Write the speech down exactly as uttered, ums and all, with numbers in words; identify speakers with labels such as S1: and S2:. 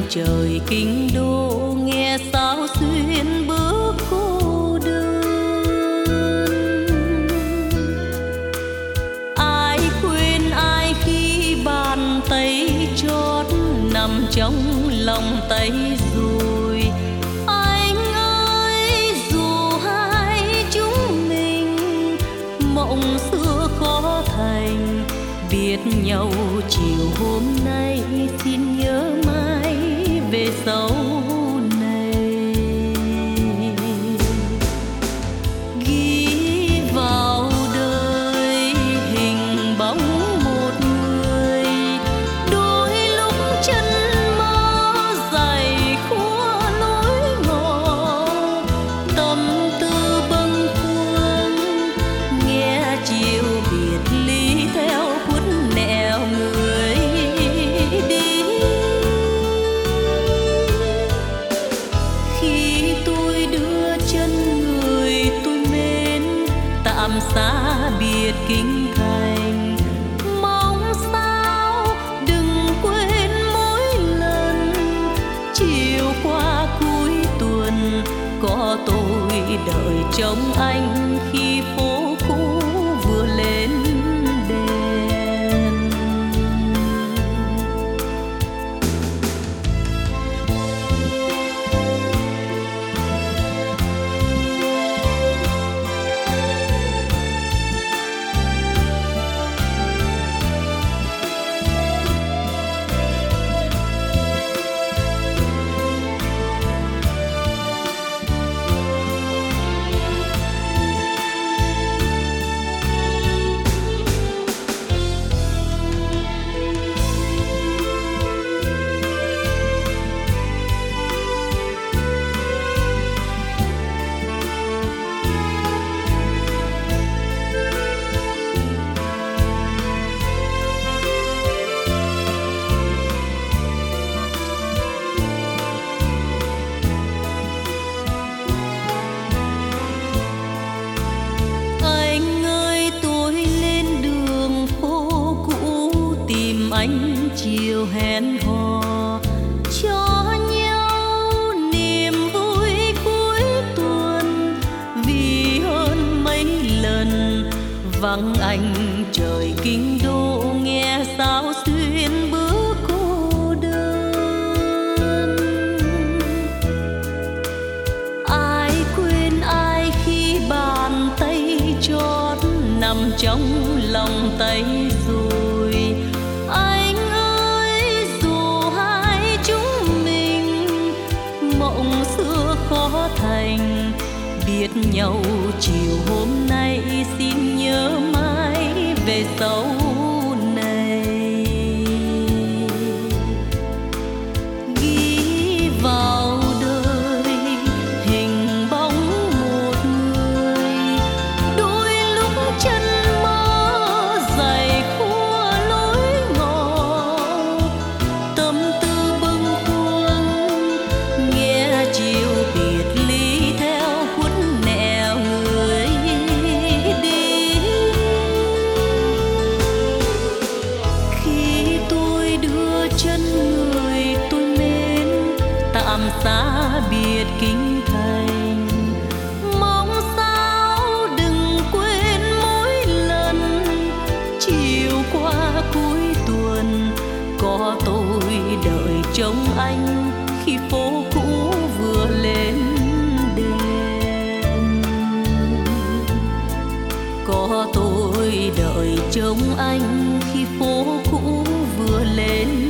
S1: trời kinh đô nghe sao xuyên bước cô đơn. Ai quên ai khi bàn tay chót nằm trong lòng tay rồi. Anh ơi dù hai chúng mình mộng xưa khó thành, biết nhau chiều hôm nay xin nhớ mãi về sau này. Ghi vào đời hình bóng một người, đôi lúc chân mơ dày khua lối ngõ, tâm tư bâng khuâng nghe chiều biệt ly theo khuất nẻo người đi. Khi tôi đưa chân người tôi mến tạm xa biệt kinh thành, mong sao đừng quên mỗi lần chiều qua cuối tuần có tôi đợi trông anh khi phố cũ vừa lên đèn. Anh chiều hẹn hò cho nhau niềm vui cuối tuần, vì hơn mấy lần vắng anh trời kinh đô nghe sao xuyên bước cô đơn. Ai quên ai khi bàn tay chót nằm trong lòng tay rồi. Anh ơi dù hai chúng mình mộng xưa khó thành, biết nhau chiều hôm nay xin nhớ mãi về sau này. Ghi vào đời hình bóng một người, đôi lúc chân mơ dày khua lối ngõ, tâm tư bâng khuâng nghe chiều biệt ly theo khuất nẻo người đi. Khi tôi đưa chân người tôi mến tạm xa biệt kinh thành, mong sao đừng quên mỗi lần chiều qua cuối tuần có tôi đợi trông anh khi phố cũ vừa lên đèn. Có tôi đợi trông anh khi phố cũ vừa lên